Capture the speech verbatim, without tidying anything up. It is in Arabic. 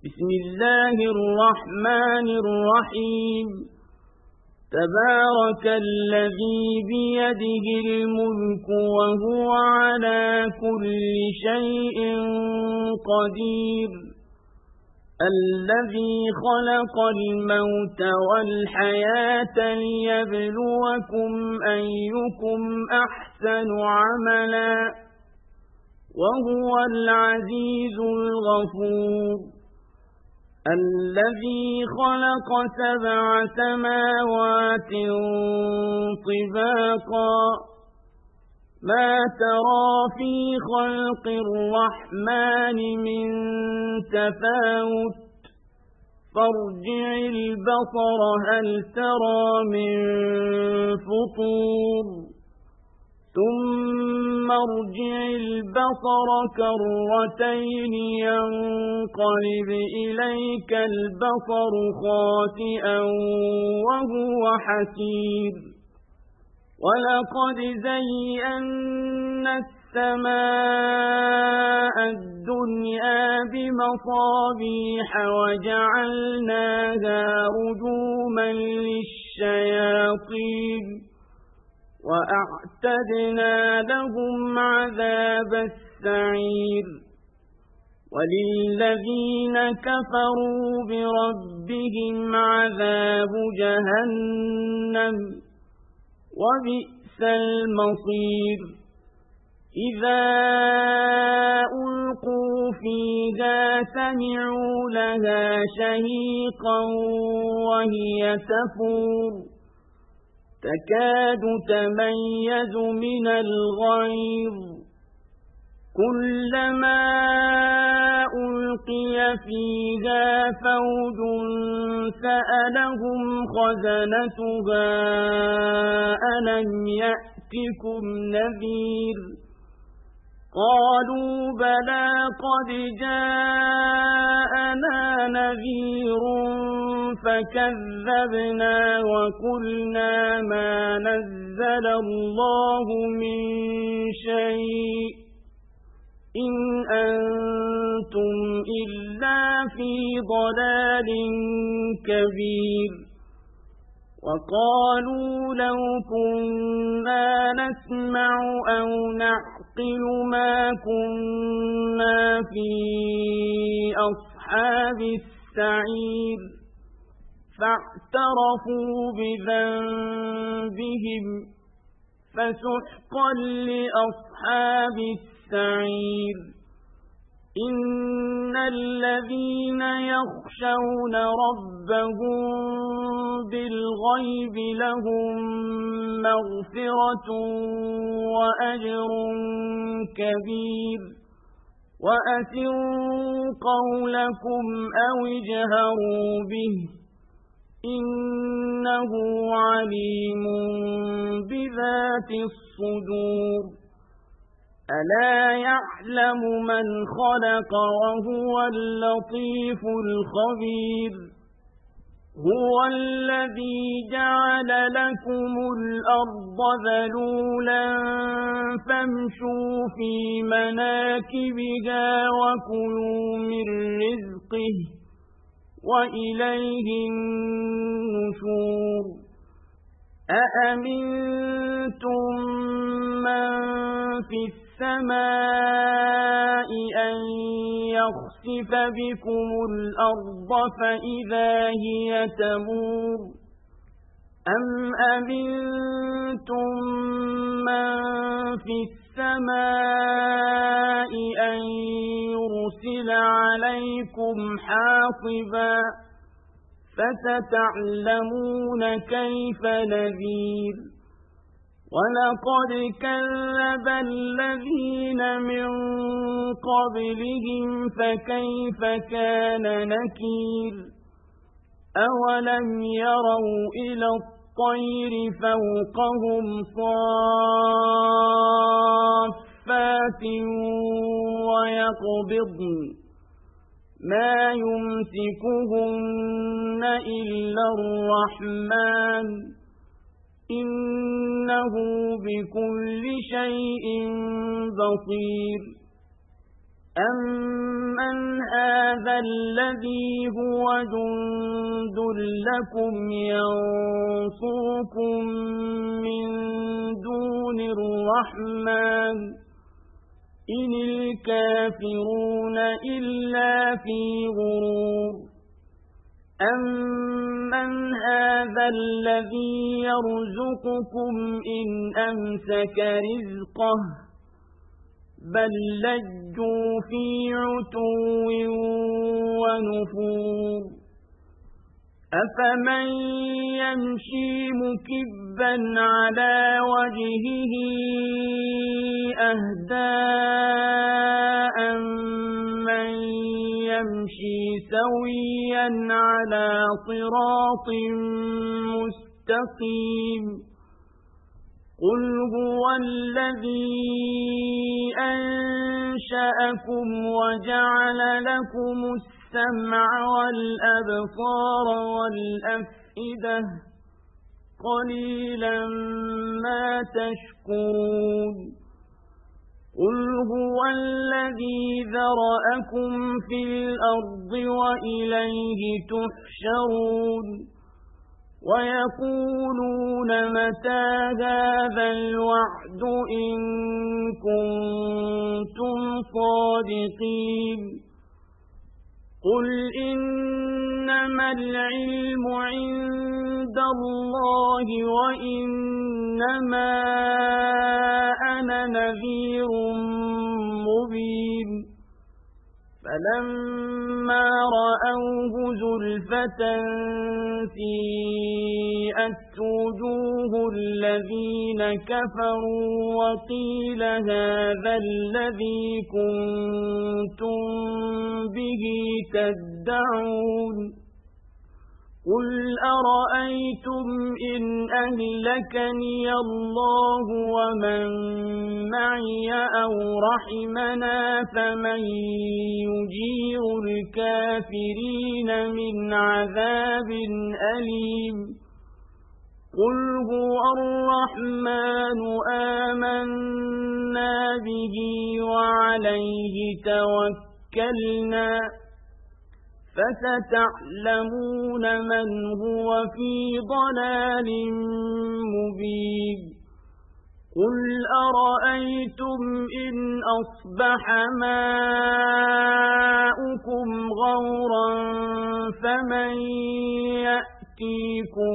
بسم الله الرحمن الرحيم تبارك الذي بيده الملك وهو على كل شيء قدير الذي خلق الموت والحياة ليبلوكم أيكم أحسن عملا وهو العزيز الغفور الذي خلق سبع سماوات طباقا ما ترى في خلق الرحمن من تفاوت فارجع البصر هل ترى من فطور ثم ارجع البصر كرتين ينقلب إليك البصر خاسئا وهو حسير ولقد زينا السماء الدنيا بمصابيح وجعلناها رجوما للشياطين وأعتدنا لهم عذاب السعير وللذين كفروا بربهم عذاب جهنم وبئس المصير إذا ألقوا فيها سمعوا لها شهيقا وهي تفور تكاد تميز من الغيظ كلما ألقي فيها فوج سألهم خزنتها ألم يأتكم نذير قالوا بلى قد جاءنا نذير فكذبنا وقلنا ما نزل الله من شيء إن أنتم إلا في ضلال كبير وقالوا لو كنا نسمع أو نعقل ما كنا في أصحاب السعير فاعترفوا بذنبهم فسحقا لأصحاب السعير إن الذين يخشون ربهم بالغيب لهم مغفرة وأجر كبير وأسروا قولكم أو اجهروا به إنه عليم بذات الصدور ألا يعلم من خلق وهو اللطيف الخبير هو الذي جعل لكم الأرض ذلولا فامشوا في مناكبها وكلوا من رزقه وإليه النشور أأمنتم من في السماء أن يخسف بكم الأرض فإذا هي تمور أم أمنتم من في السماء أن يرسل عليكم حاصبا فستعلمون كيف نذير ولقد كذب الذين من قبلهم فكيف كان نكير أولم يروا إلى الطير فوقهم صافات ويقبضن ما يمسكهن إلا الرحمن إنه بكل شيء بصير أَمَّنْ هَذَا الَّذِي هُوَ جُندٌ لَكُمْ يَنصُرُكُم مِّن دُونِ الرَّحْمَنِ إِنِ الْكَافِرُونَ إِلَّا فِي غُرُورٍ أَمَّنْ هَذَا الَّذِي يَرْزُقُكُمْ إِنْ أَمْسَكَ رِزْقَهُ بَل لَّجُّوا فِي عُتُوٍّ وَنُفُورٍ أَفَمَن يَمْشِي مُكِبًّا عَلَى وَجْهِهِ أَهْدَىٰ أَمَّن يَمْشِي سَوِيًّا عَلَى صِرَاطٍ مُّسْتَقِيمٍ قُلْ هُوَ الَّذِي أَنشَأَكُمْ وَجَعَلَ لَكُمُ السَّمْعَ وَالْأَبْصَارَ وَالْأَفْئِدَةَ قَلِيلًا مَا تَشْكُرُونَ قُلْ هُوَ الَّذِي ذَرَأَكُمْ فِي الْأَرْضِ وَإِلَيْهِ تُحْشَرُونَ وَيَقُولُونَ مَتَى هَذَا الْوَعْدُ إِن كُنتُمْ صَادِقِينَ قُلْ إِنَّمَا الْعِلْمُ عِندَ اللَّهِ وَإِنَّمَا أَنَا نَذِيرٌ مُبِينٌ فَلَمَّا رَأَوْهُ زُلْفَةً سِيئَتْ وُجُوهُ الَّذِينَ كَفَرُوا وَقِيلَ هَذَا الَّذِي كُنتُم بِهِ تَدَّعُونَ قُلْ أَرَأَيْتُمْ إِنْ أَهْلَكَنِيَ اللَّهُ وَمَن مَّعِيَ أَوْ رَحِمَنَا فَمَن يُجِيرُ الْكَافِرِينَ مِنْ عَذَابٍ أَلِيمٍ قُلْ هُوَ الرَّحْمَنُ آمَنَّا بِهِ وَعَلَيْهِ تَوَكَّلْنَا فَسَتَعْلَمُونَ مَنْ هُوَ فِي ضَلَالٍ مُبِينٍ قُلْ أَرَأَيْتُمْ إِنْ أَصْبَحَ مَاؤُكُمْ غَوْرًا فَمَن يَأْتِيكُم